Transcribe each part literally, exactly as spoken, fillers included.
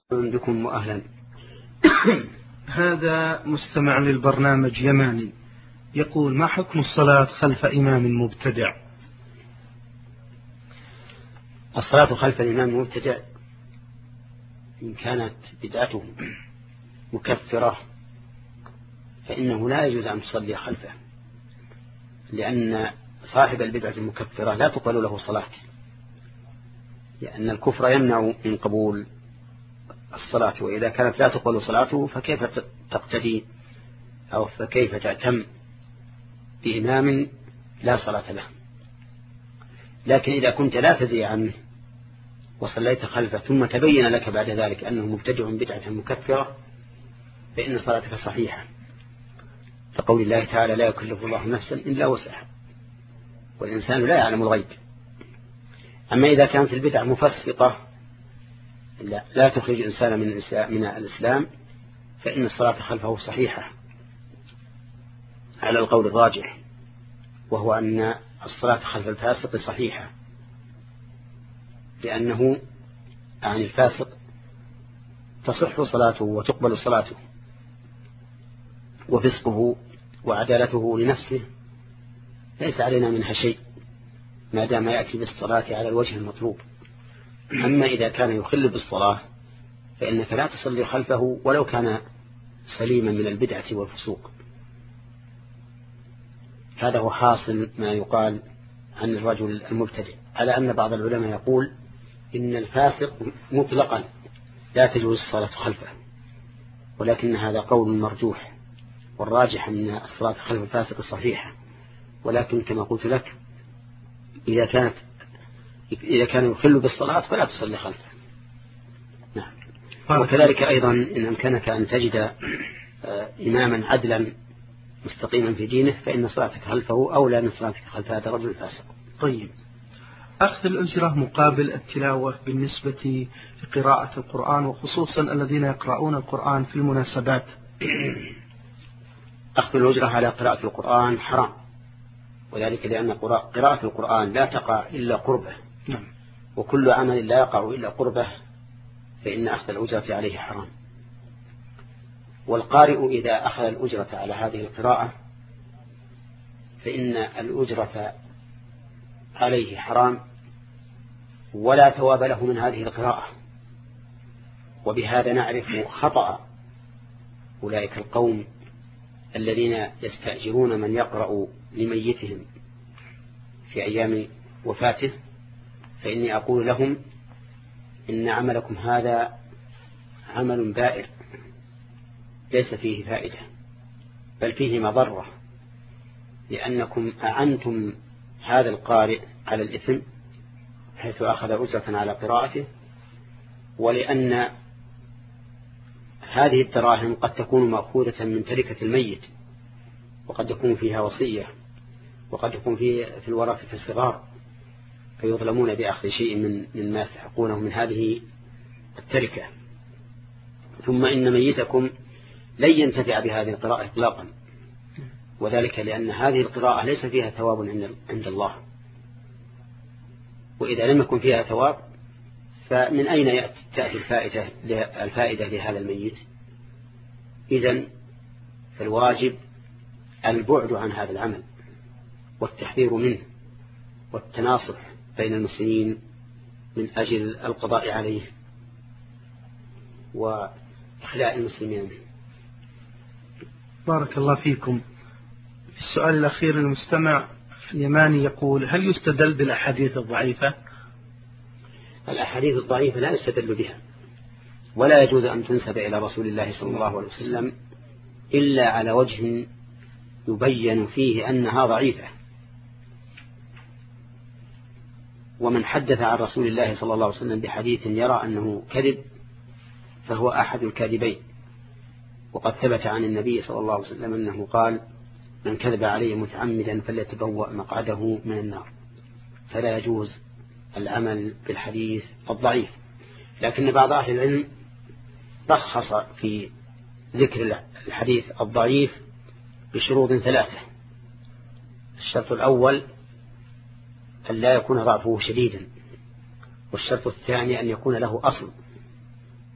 بكم وأهلا. هذا مستمع للبرنامج يماني يقول: ما حكم الصلاة خلف إمام مبتدع؟ الصلاة خلف الإمام المبتدع إن كانت بدعته مكفرة فإنه لا يجوز أن تصلي خلفه، لأن صاحب البدعة المكفرة لا تقبل له صلاة، لأن الكفر يمنع من قبول الصلاة، وإذا كانت لا تقبل صلاته فكيف تقتدي أو فكيف تعتم بإمام لا صلاة له؟ لكن إذا كنت لا تدري عنه وصليت خلفه ثم تبين لك بعد ذلك أنه مبتدع بدعة مكفرة فإن صلاتك صحيحة، فقول الله تعالى: لا يكلف الله نفسا إلا وسعها، والإنسان لا يعلم الغيب. أما إذا كانت البدعة مفسقة لا, لا تخرج إنسان من, من الإسلام فإن الصلاة خلفه صحيحة على القول الراجح، وهو أن الصلاة خلف الفاسق صحيحة، لأنه عن الفاسق تصح صلاته وتقبل صلاته، وفسقه وعدالته لنفسه ليس علينا منها شيء ما دام يأتي بالصلاة على الوجه المطلوب. أما إذا كان يخل بالصلاة فإنك لا تصلي خلفه ولو كان سليما من البدعة والفسوق. هذا هو حاصل ما يقال عن الرجل المبتدع، على أن بعض العلماء يقول إن الفاسق مطلقا لا تجوز الصلاة خلفه، ولكن هذا قول مرجوح، والراجح أن الصلاة خلف الفاسق صحيحة، ولكن كما قلت لك إذا كانت إذا كان يخل بالصلاة فلا تصلي خلفه. نعم. وكذلك أيضا إن أمكنك أن تجد إماما عدلا مستقيما في دينه فإن صلاتك خلفه أولى من صلاتك خلف هذا الرجل الفاسق. طيب، أخذ الأجرة مقابل التلاوة بالنسبة لقراءة القرآن، وخصوصا الذين يقرؤون القرآن في المناسبات. أخذ الأجرة على قراءة القرآن حرام، وذلك لأن قراءة القرآن لا تقع إلا قربه، نعم. وكل عمل لا يقع إلا قربه فإن أخذ الأجرة عليه حرام. والقارئ إذا أخذ الأجرة على هذه القراءة فإن الأجرة عليه حرام ولا ثواب له من هذه القراءة. وبهذا نعرف خطأ أولئك القوم الذين يستأجرون من يقرأ لميتهم في أيام وفاته، فإني أقول لهم إن عملكم هذا عمل بائر ليس فيه فائدة بل فيه مضرة، لأنكم أعنتم هذا القارئ على الإثم حيث أخذ أجرة على قراءته، ولأن هذه الدراهم قد تكون مأخوذة من تركة الميت، وقد يكون فيها وصية، وقد يكون في في الورثة الصغار فيظلمون بأخذ شيء من من ما يستحقونه من هذه التركة. ثم إن ميتكم لن ينتفع بهذه القراءة إطلاقا، وذلك لأن هذه القراءة ليس فيها ثواب عند الله، وإذا لم يكن فيها ثواب فمن أين تأتي الفائدة الفائدة لهذا الميت؟ إذن فالواجب البعد عن هذا العمل والتحذير منه والتناصح بين المسلمين من أجل القضاء عليه وإخلاء المسلمين منه. بارك الله فيكم. في السؤال الأخير المستمع يماني يقول: هل يستدل بالأحاديث الضعيفة؟ الأحاديث الضعيفة لا يستدل بها، ولا يجوز أن تنسب إلى رسول الله صلى الله عليه وسلم إلا على وجه يبين فيه أنها ضعيفة. ومن حدث عن رسول الله صلى الله عليه وسلم بحديث يرى أنه كذب فهو أحد الكاذبين. وقد ثبت عن النبي صلى الله عليه وسلم أنه قال: من كذب علي متعمدا فليتبوأ مقعده من النار. فلا يجوز العمل بالحديث الضعيف. لكن بعض أهل العلم رخص في ذكر الحديث الضعيف بشروط ثلاثة. الشرط الأول أن لا يكون ضعفه شديدا، والشرط الثاني أن يكون له أصل،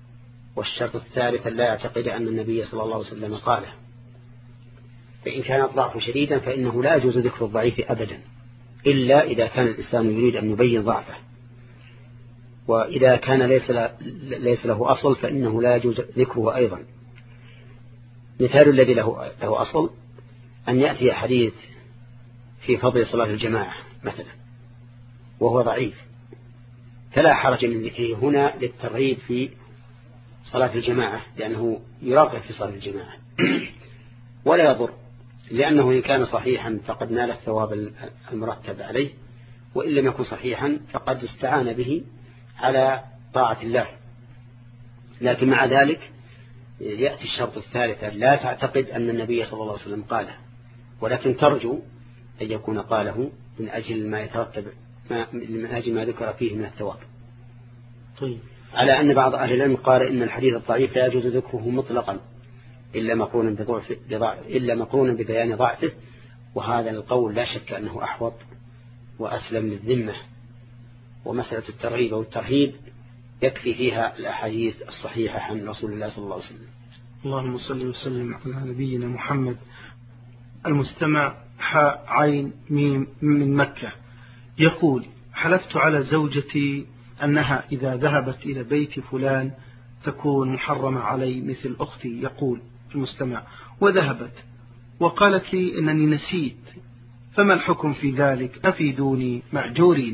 والشرط الثالث لا يعتقد أن النبي صلى الله عليه وسلم قاله. فإن كان الضعف شديدا فإنه لا يجوز ذكر الضعيف أبدا إلا إذا كان الإنسان يريد أن يبين ضعفه، وإذا كان ليس ليس له أصل فإنه لا يجوز ذكره أيضا. مثال الذي له له أصل أن يأتي حديث في فضل صلاة الجماعة مثلا وهو ضعيف، فلا حرج من ذكره هنا للترغيب في صلاة الجماعة لأنه يرغب في صلاة الجماعة ولا يضر، لأنه إن كان صحيحا فقد نال الثواب المرتب عليه، وإن لم يكن صحيحا فقد استعان به على طاعة الله. لكن مع ذلك يأتي الشرط الثالث لا تعتقد أن النبي صلى الله عليه وسلم قاله، ولكن ترجو أن يكون قاله من أجل ما يترتب من أجل ما ذكر فيه من الثواب. طيب. على أن بعض أهل العلم قال إن الحديث الضعيف لا يجوز ذكره مطلقا إلا مقرونا بضعف إلا مقرونا ببيان ضعفه، وهذا القول لا شك أنه أحوط وأسلم للذمة. ومسألة الترغيب والترهيب يكفي فيها الأحاديث الصحيحة عن رسول الله صلى الله عليه وسلم. اللهم صل وسلم على نبينا محمد. المستمع حاء عين ميم من مكة يقول: حلفت على زوجتي أنها إذا ذهبت إلى بيت فلان تكون محرمة علي مثل أختي. يقول المستمع: وذهبت وقالت لي أنني نسيت، فما الحكم في ذلك؟ أفيدوني مأجورين.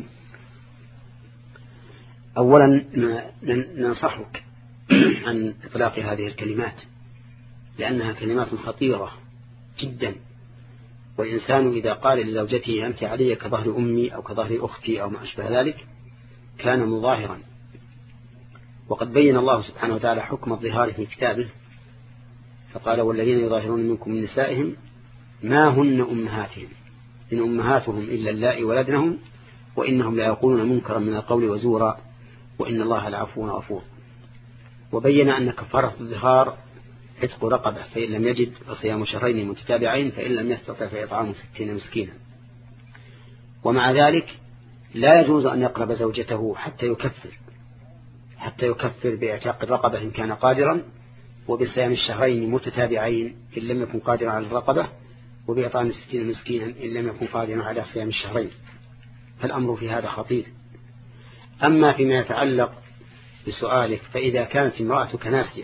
أولا ننصحك عن إطلاق هذه الكلمات لأنها كلمات خطيرة جدا، والإنسان إذا قال لزوجته أنت علي كظهر أمي أو كظهر أختي أو ما أشبه ذلك كان مظاهرا. وقد بين الله سبحانه وتعالى حكم الظهار في كتابه فقال: والذين يظاهرون منكم من نسائهم ما هن أمهاتهم إن أمهاتهم إلا اللائي ولدنهم وإنهم لا يقولون منكرا من القول وزورا وإن الله لعفو غفور. وبين أن كفارة الظهار عتق رقبة، فإن لم يجد فصيام شهرين متتابعين، فإن لم يستطع فإطعام ستين مسكينا. ومع ذلك لا يجوز أن يقرب زوجته حتى يكفر حتى يكفر باعتاق الرقبة إن كان قادرا، وبصيام الشهرين متتابعين إن لم يكن قادرا على الرقبة، وبإطعام ستين مسكينا إن لم يكن قادرا على صيام الشهرين. فالأمر في هذا خطير. أما فيما يتعلق بسؤالك فإذا كانت امرأتك ناسية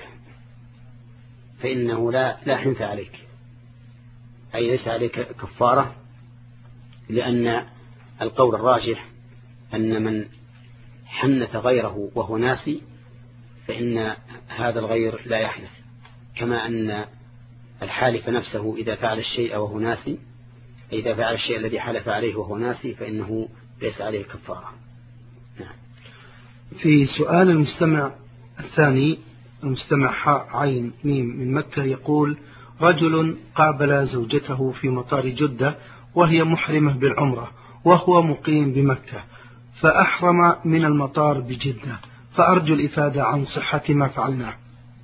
فإنه لا لا حنث عليك، أي ليس عليك كفارة، لأن القول الراجح أن من حنث غيره وهو ناسي فإن هذا الغير لا يحنث، كما أن الحالف نفسه إذا فعل الشيء وهو ناسي إذا فعل الشيء الذي حلف عليه وهو ناسي فإنه ليس عليه كفارة. نعم. في سؤال المستمع الثاني، المستمع حاء عين ميم من مكة يقول: رجل قابل زوجته في مطار جدة وهي محرمة بالعمرة وهو مقيم بمكة، فأحرم من المطار بجدة، فأرجو الإفادة عن صحة ما فعلناه.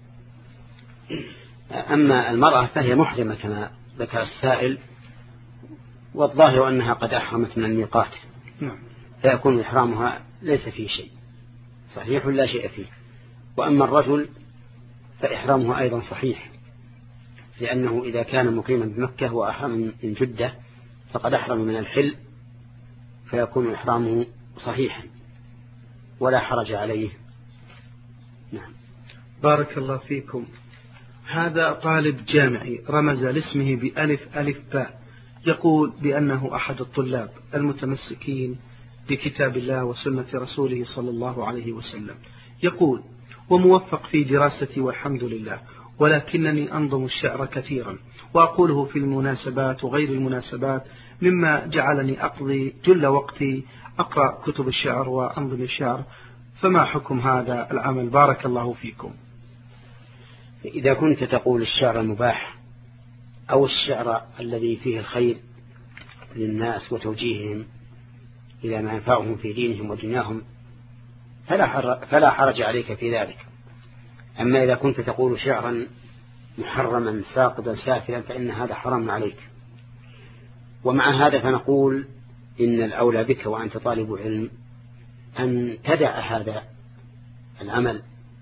أما المرأة فهي محرمة كما ذكر السائل، والظاهر أنها قد أحرمت من الميقات، فيكون إحرامها ليس فيه شيء، صحيح لا شيء فيه. وأما الرجل فإحرامه أيضا صحيح، لأنه إذا كان مقيما بمكة وأحرم من جدة فقد أحرم من الحل، فيكون إحرامه صحيحا ولا حرج عليه. نعم. بارك الله فيكم. هذا طالب جامعي رمز لاسمه بألف ألف باء، يقول بأنه أحد الطلاب المتمسكين بكتاب الله وسنة رسوله صلى الله عليه وسلم. يقول: وموفق في دراستي والحمد لله، ولكنني أنظم الشعر كثيرا وأقوله في المناسبات وغير المناسبات، مما جعلني أقضي جل وقتي أقرأ كتب الشعر وأنظم الشعر، فما حكم هذا العمل؟ بارك الله فيكم. إذا كنت تقول الشعر المباح أو الشعر الذي فيه الخير للناس وتوجيههم إلى ما ينفعهم في دينهم ودنياهم فلا حرج عليك في ذلك. أما إذا كنت تقول شعرا محرما ساقطا سافلا فإن هذا حرام عليك. ومع هذا فنقول إن الأولى بك وأنت طالب علم أن تدع هذا العمل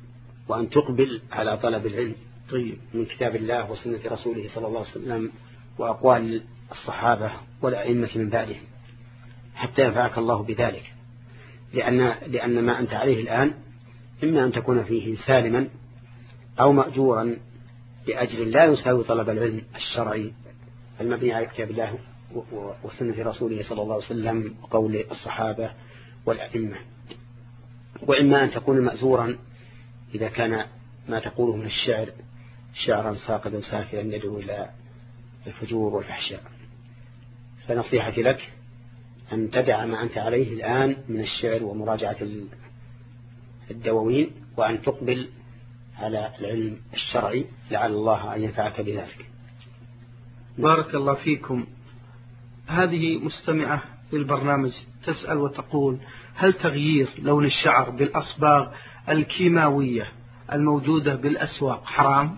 وأن تقبل على طلب العلم طيب. من كتاب الله وسنة رسوله صلى الله عليه وسلم وأقوال الصحابة والأئمة من بعدهم حتى ينفعك الله بذلك، لأن, لأن ما أنت عليه الآن إما أن تكون فيه سالما أو مأجورا بأجر لا يساوي طلب العلم الشرعي المبني على كتاب الله وسنة رسوله صلى الله عليه وسلم وقول الصحابة والأئمة، وإما أن تكون مأزورا إذا كان ما تقوله من الشعر شعرا ساقدا سافلا يدعو إلى الفجور والفحشاء. فنصيحتي لك أن تدع ما أنت عليه الآن من الشعر ومراجعة الدواوين وأن تقبل على العلم الشرعي لعل الله أن ينفعك بذلك. بارك الله فيكم. هذه مستمعة للبرنامج تسأل وتقول: هل تغيير لون الشعر بالأصباغ الكيماوية الموجودة بالأسواق حرام؟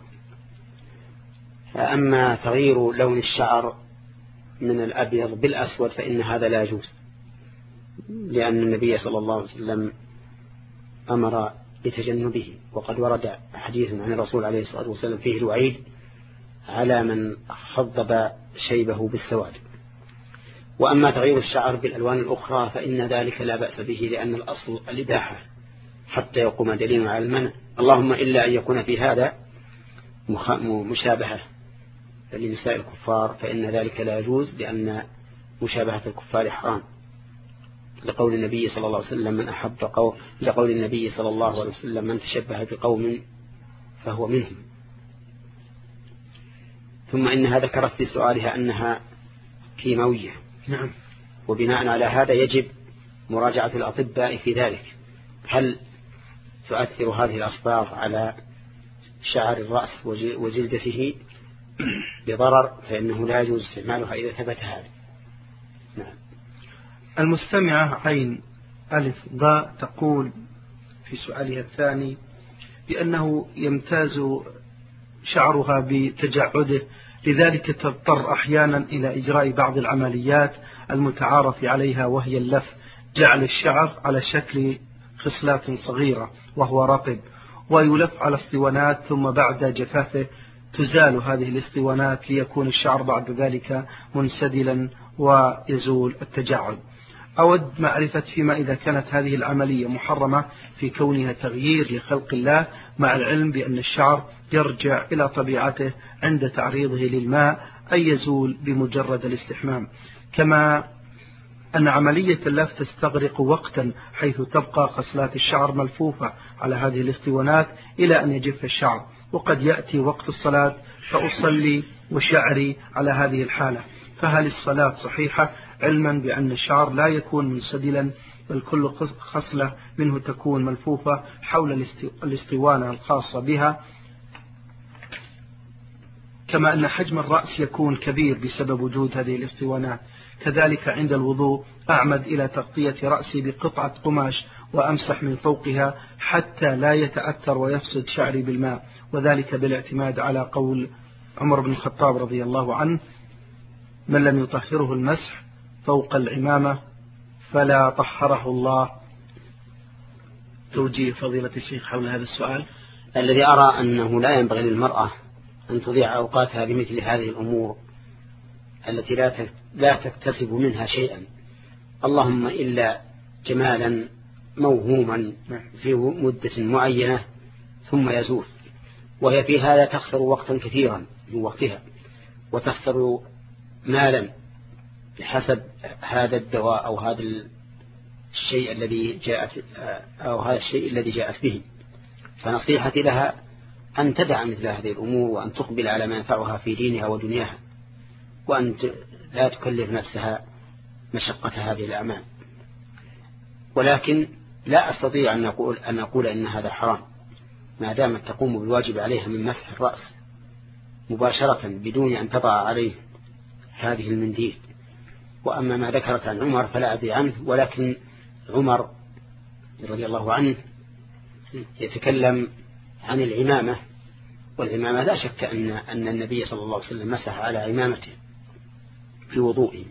أما تغيير لون الشعر من الأبيض بالأسود فإن هذا لا يجوز، لأن النبي صلى الله عليه وسلم أمر بتجنبه، وقد ورد حديث عن الرسول عليه الصلاة والسلام فيه الوعيد على من خضب شيبه بالسواد. وأما تغيير الشعر بالألوان الأخرى فإن ذلك لا بأس به، لأن الأصل الإباحة حتى يقوم دليل على المنع، اللهم إلا أن يكون في هذا مشابهة لنساء الكفار فإن ذلك لا يجوز، لأن مشابهة الكفار حرام، لقول النبي صلى الله عليه وسلم من أحب قوم لقول النبي صلى الله عليه وسلم من تشبه بقوم فهو منهم. ثم إنها ذكرت في سؤالها أنها كيماوية. نعم. وبناء على هذا يجب مراجعة الأطباء في ذلك، هل تؤثر هذه الأصباغ على شعر الرأس وجلدته بضرر، فإنه لا يجوز استعمالها إذا ثبت هذا. نعم. المستمعة عين ألف ضاء تقول في سؤالها الثاني بأنه يمتاز شعرها بتجعده، لذلك تضطر أحيانا إلى إجراء بعض العمليات المتعارف عليها، وهي اللف، جعل الشعر على شكل خصلات صغيرة وهو رطب، ويلف على اسطوانات، ثم بعد جفافه تزال هذه الاسطوانات ليكون الشعر بعد ذلك منسدلا ويزول التجعد. أود معرفة فيما إذا كانت هذه العملية محرمة في كونها تغيير لخلق الله، مع العلم بأن الشعر يرجع إلى طبيعته عند تعريضه للماء أي يزول بمجرد الاستحمام، كما أن عملية اللف تستغرق وقتا حيث تبقى خصلات الشعر ملفوفة على هذه الاسطوانات إلى أن يجف الشعر، وقد يأتي وقت الصلاة فأصلي وشعري على هذه الحالة، فهل الصلاة صحيحة علما بأن الشعر لا يكون منسدلا بل كل خصلة منه تكون ملفوفة حول الاسطوانة الخاصة بها، كما أن حجم الرأس يكون كبير بسبب وجود هذه الاسطوانات. كذلك عند الوضوء أعمد إلى تغطية رأسي بقطعة قماش وأمسح من فوقها حتى لا يتأثر ويفسد شعري بالماء، وذلك بالاعتماد على قول عمر بن الخطاب رضي الله عنه: من لم يطهره المسح فوق العمامة فلا طهره الله. توجيه فضيلة الشيخ حول هذا السؤال. الذي أرى أنه لا ينبغي للمرأة أن تضيع أوقاتها بمثل هذه الأمور التي لا لا تكتسب منها شيئا، اللهم إلا جمالا موهوما في مدة معينة ثم يزول، وهي في هذا تخسر وقتا كثيرا من وقتها وتخسر مالا بحسب هذا الدواء أو هذا الشيء الذي جاءت أو هذا الشيء الذي جاءت به. فنصيحتي لها أن تدع مثل هذه الأمور وأن تقبل على ما ينفعها في دينها ودنياها، وأن لا تكلف نفسها مشقة هذه الأعمال. ولكن لا أستطيع أن أقول, أن أقول إن هذا حرام ما دامت تقوم بالواجب عليها من مسح الرأس مباشرة بدون أن تضع عليه هذه المنديل. وأما ما ذكرت عن عمر فلا أدري عنه، ولكن عمر رضي الله عنه يتكلم عن العمامة، والعمامة لا شك أن, أن النبي صلى الله عليه وسلم مسح على عمامته في وضوئه،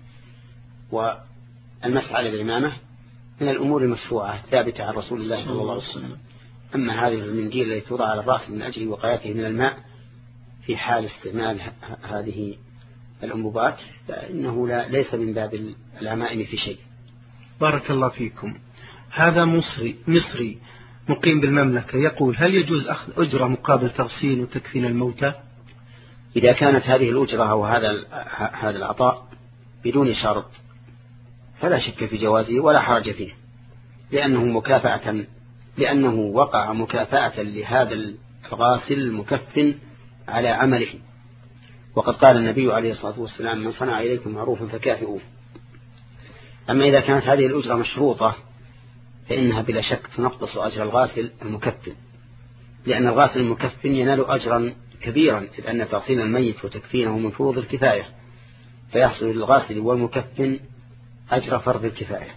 والمسح على العمامة من الأمور المشروعة ثابتة عن رسول الله صلى الله عليه وسلم. أما هذه المنديل التي توضع على الرأس من أجل وقايته من الماء في حال استعمال هذه الأنبوبات فإنه لا ليس من باب العمائم في شيء. بارك الله فيكم. هذا مصري مصري مقيم بالمملكة يقول: هل يجوز أخذ أجرة مقابل تغسيل وتكفين الموتى؟ إذا كانت هذه الأجرة أو هذا هذا العطاء بدون شرط فلا شك في جوازه ولا حرج فيه، لأنه مكافأة لأنه وقع مكافأة لهذا الغاسل المكفن على عمله، وقد قال النبي عليه الصلاة والسلام: من صنع إليكم معروفا فكافئوه. أما إذا كانت هذه الأجرة مشروطة فإنها بلا شك تنقص أجر الغاسل المكفن، لأن الغاسل المكفن ينال أجرا كبيرا، إذ أن تغسيل الميت وتكفينه من فروض الكفاية، فيحصل للغاسل والمكفن أجر فرض الكفاية.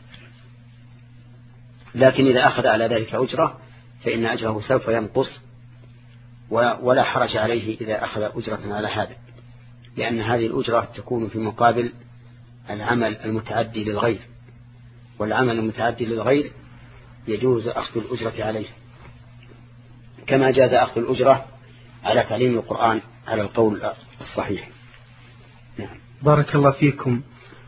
لكن إذا أخذ على ذلك أجرة فإن أجره سوف ينقص، ولا حرج عليه إذا أخذ أجرة على هذا، لأن هذه الأجرة تكون في مقابل العمل المتعدي للغير، والعمل المتعدي للغير يجوز أخذ الأجرة عليه، كما جاز أخذ الأجرة على تعليم القرآن على القول الصحيح. نعم. بارك الله فيكم.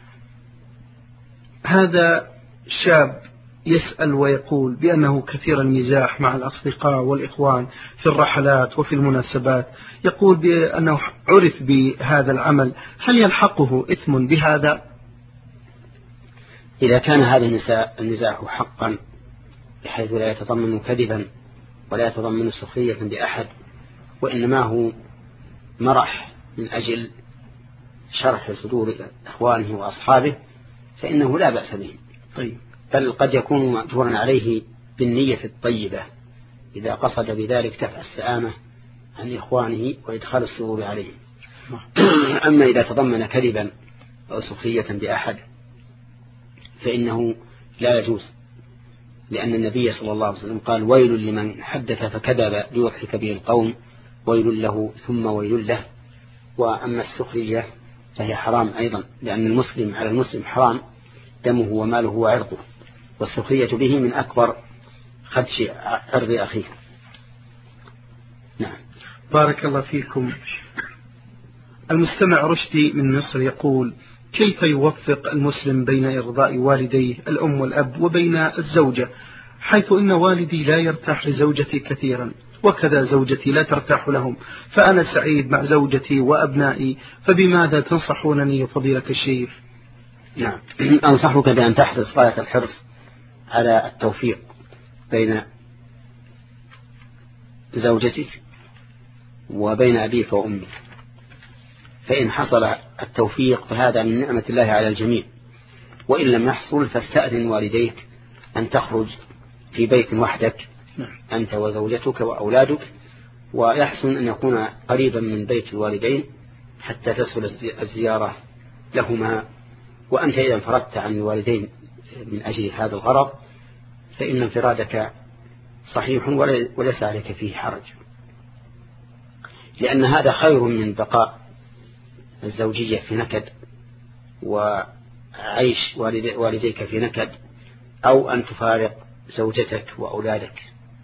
هذا شاب يسأل ويقول بأنه كثير المزاح مع الأصدقاء والإخوان في الرحلات وفي المناسبات، يقول بأنه عرف بهذا العمل، هل يلحقه إثم بهذا؟ إذا كان هذا النزاح حقا بحيث لا يتضمن كذبا ولا يتضمن سخرية بأحد، وإنما هو مرح من أجل شرح صدور إخوانه وأصحابه، فإنه لا بأس به. طيب. بل قد يكون مأجورا عليه بالنية الطيبة إذا قصد بذلك دفع السآمة عن إخوانه وإدخال السرور عليه. أما إذا تضمن كذبا أو سخرية بأحد فإنه لا يجوز، لأن النبي صلى الله عليه وسلم قال: ويل لمن حدث فكذب ليضحك به القوم، ويل له ثم ويل له. وأما السخرية فهي حرام أيضا، لأن المسلم على المسلم حرام دمه وماله وعرضه، والسخرية به من أكبر خدش عرض أخيه. نعم. بارك الله فيكم. المستمع رشدي من مصر يقول: كيف يوفق المسلم بين إرضاء والديه الأم والأب وبين الزوجة، حيث إن والدي لا يرتاح لزوجتي كثيرا وكذا زوجتي لا ترتاح لهم، فأنا سعيد مع زوجتي وأبنائي، فبماذا تنصحونني يا فضيلة الشيخ؟ نعم. أنصحك بأن تحرص غاية الحرص على التوفيق بين زوجتك وبين أبيك وأمك، فإن حصل التوفيق فهذا من نعمة الله على الجميع، وإن لم يحصل فاستأذن والديك أن تخرج في بيت وحدك أنت وزوجتك وأولادك، ويحسن أن يكون قريبا من بيت الوالدين حتى تسهل الزيارة لهما. وأنت إذا انفردت عن الوالدين من أجل هذا الغرض فإن انفرادك صحيح وليس عليك فيه حرج، لأن هذا خير من بقاء الزوجية في نكد وعيش والديك في نكد، أو أن تفارق زوجتك وأولادك.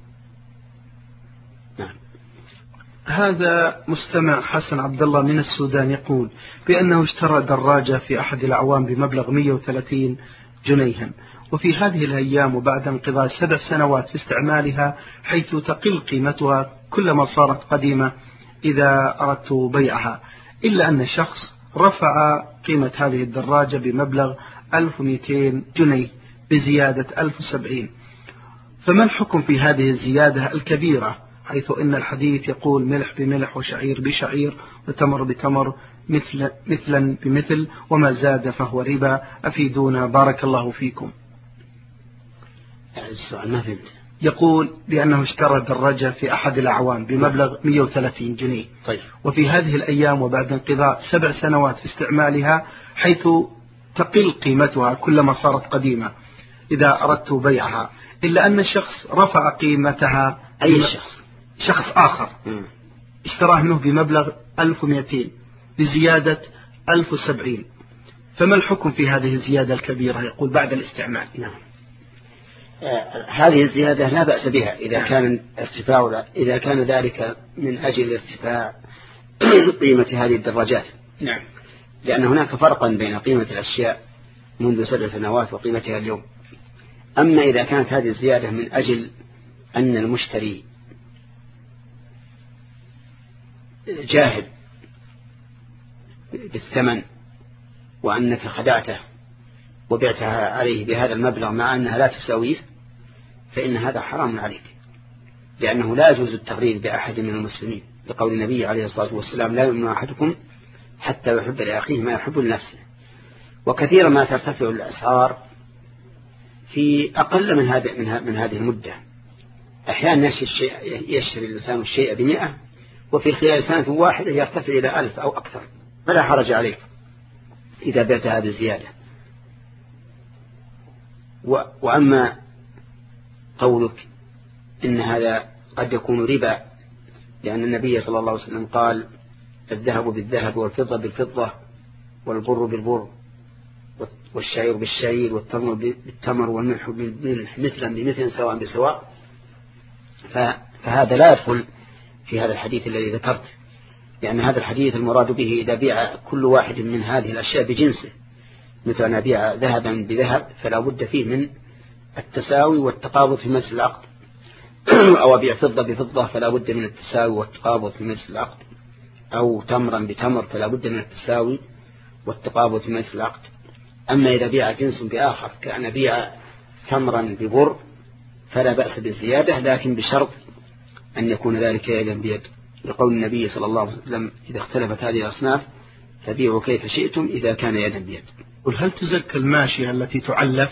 نعم. هذا مستمع حسن عبد الله من السودان يقول بأنه اشترى دراجة في أحد الأعوام بمبلغ مئة وثلاثين جنيها، وفي هذه الأيام وبعد انقضاء سبع سنوات في استعمالها، حيث تقل قيمتها كلما صارت قديمة إذا أردت بيعها، إلا أن شخص رفع قيمة هذه الدراجة بمبلغ ألف ومئتين جنيه بزيادة ألف وسبعين، فما الحكم في هذه الزيادة الكبيرة، حيث إن الحديث يقول ملح بملح وشعير بشعير وتمر بتمر مثل مثلا بمثل، وما زاد فهو ربا، أفيدونا بارك الله فيكم. السؤال ما فهمت. يقول بأنه اشترى دراجة في أحد الأعوام بمبلغ مئة وثلاثين جنيه، طيب. وفي هذه الأيام وبعد انقضاء سبع سنوات في استعمالها، حيث تقل قيمتها كلما صارت قديمة إذا أردت بيعها، إلا أن الشخص رفع قيمتها. أي شخص؟ شخص آخر م. اشتراه منه بمبلغ ألف ومئتين بزيادة ألف وسبعين، فما الحكم في هذه الزيادة الكبيرة؟ يقول بعد الاستعمال. نعم. هذه الزيادة لا بأس بها إذا كان ارتفاع إذا كان ذلك من أجل ارتفاع قيمة هذه الدراجات. نعم. لأن هناك فرقا بين قيمة الأشياء منذ سبع سنوات وقيمتها اليوم. أما إذا كانت هذه الزيادة من أجل أن المشتري جاهل بالثمن وأنك خدعته وبعتها عليه بهذا المبلغ مع أنها لا تساويه، فإن هذا حرام عليك، لأنه لا يجوز التغرير بأحد من المسلمين، لقول النبي عليه الصلاة والسلام: لا يؤمن أحدكم حتى يحب لأخيه ما يحب لنفسه. وكثيرا ما ترتفع الأسعار في أقل من هذه من هذه المدة. أحيانا يشتري الإنسان الشيء بمئة وفي خلال سنة واحدة يرتفع إلى ألف أو أكثر، فلا حرج عليك إذا بعتها بزيادة. وأما قولك إن هذا قد يكون ربا، لأن النبي صلى الله عليه وسلم قال: الذهب بالذهب والفضة بالفضة والبر بالبر والشعير بالشعير والتمر بالتمر والملح بالملح مثلا بمثل سواء بسواء، فهذا لا يدخل في هذا الحديث الذي ذكرت، لأن هذا الحديث المراد به إذا بيع كل واحد من هذه الأشياء بجنسه، مثل أن أبيع ذهبا بذهب فلا بد فيه من التساوي والتقابض في مجلس العقد، أو أبيع فضة بفضة فلا بد من التساوي والتقابض في مجلس العقد، أو تمرا بتمر فلا بد من التساوي والتقابض في مجلس العقد. أما إذا بيع جنس بآخر كأن بيع تمرا ببر فلا بأس بالزيادة، لكن بشرط أن يكون ذلك يدا بيد، لقول النبي صلى الله عليه وسلم: إذا اختلفت هذه الأصناف فبيعوا كيف شئتم إذا كان يدا بيد. قل هل تزكى الماشية التي تعلف؟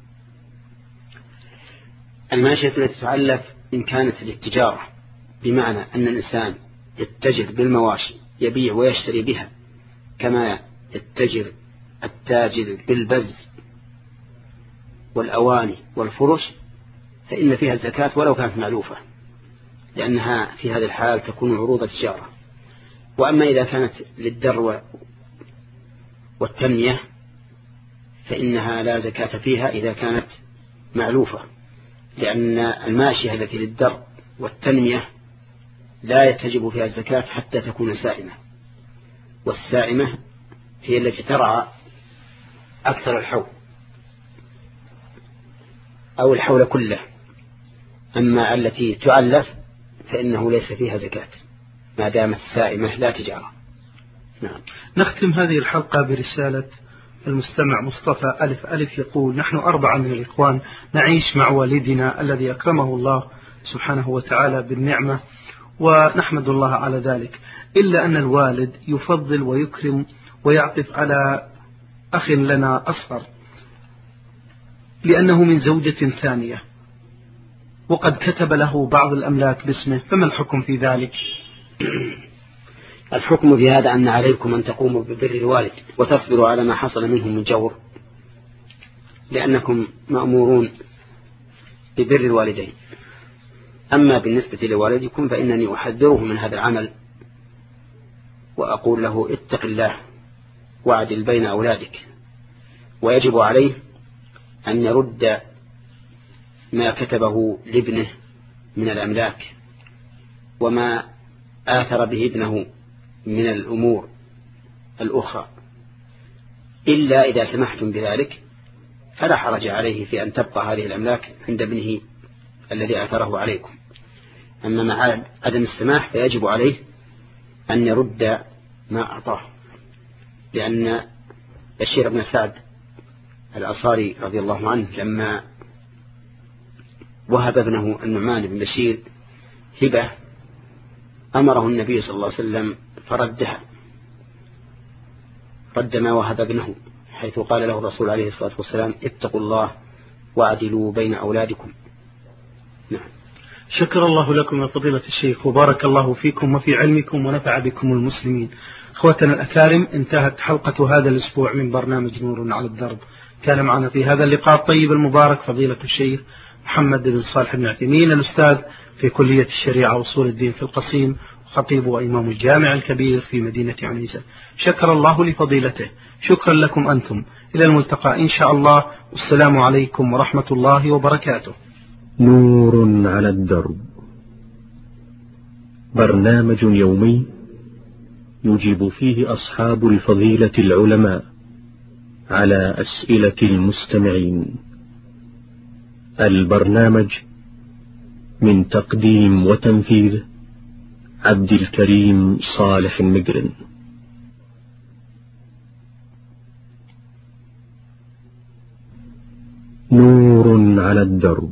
الماشية التي تعلف إن كانت للتجارة، بمعنى أن الإنسان يتجر بالمواشي يبيع ويشتري بها كما يتجر التاجر بالبز والأواني والفرش، فإن فيها الزكاة ولو كانت معلوفة، لأنها في هذا الحال تكون عروض تجارة. وأما إذا كانت للدر والتنمية فإنها لا زكاة فيها إذا كانت معلوفة، لأن الماشية التي للدر والتنمية لا يتجب فيها الزكاة حتى تكون سائمة، والسائمة هي التي ترعى أكثر الحول أو الحول كله. أما التي تعلف فإنه ليس فيها زكاة ما دامت سائمة لا تجارة. نعم. نختم هذه الحلقة برسالة المستمع مصطفى ألف ألف يقول: نحن أربعة من الإخوان نعيش مع والدنا الذي أكرمه الله سبحانه وتعالى بالنعمة ونحمد الله على ذلك، إلا أن الوالد يفضل ويكرم ويعطف على أخ لنا أصغر لأنه من زوجة ثانية، وقد كتب له بعض الأملاك باسمه، فما الحكم في ذلك؟ الحكم في هذا أن عليكم أن تقوموا ببر الوالد وتصبروا على ما حصل منهم من جور، لأنكم مأمورون ببر الوالدين. أما بالنسبة لوالدكم فإنني أحذره من هذا العمل وأقول له: اتق الله واعدل بين أولادك، ويجب عليه أن يرد ما كتبه لابنه من الأملاك وما آثر به ابنه من الأمور الأخرى، إلا إذا سمحتم بذلك فلا حرج عليه في أن تبقى هذه الأملاك عند ابنه الذي آثره عليكم. أما مع عدم السماح فيجب عليه أن يرد ما أعطاه، لأن بشير بن سعد الأنصاري رضي الله عنه لما وهب ابنه النعمان بن بشير هبة أمره النبي صلى الله عليه وسلم فردها، رد ما وهب ابنه، حيث قال له الرسول عليه الصلاة والسلام: اتقوا الله واعدلوا بين أولادكم. نعم. شكر الله لكم يا فضيلة الشيخ، وبارك الله فيكم وفي علمكم ونفع بكم المسلمين. اخوتنا الأكارم، انتهت حلقة هذا الأسبوع من برنامج نور على الدرب. كان معنا في هذا اللقاء الطيب المبارك فضيلة الشيخ محمد بن صالح بن عثيمين الأستاذ في كلية الشريعة وأصول الدين في القصيم، خطيب وإمام الجامع الكبير في مدينة عنيزة. شكر الله لفضيلته. شكرا لكم أنتم. إلى الملتقى إن شاء الله، والسلام عليكم ورحمة الله وبركاته. نور على الدرب، برنامج يومي يجيب فيه أصحاب الفضيلة العلماء على أسئلة المستمعين. البرنامج من تقديم وتنفيذ عبد الكريم صالح المقرن. نور على الدرب،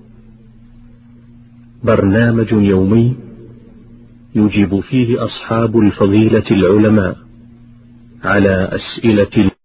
برنامج يومي يجيب فيه أصحاب الفضيلة العلماء على أسئلة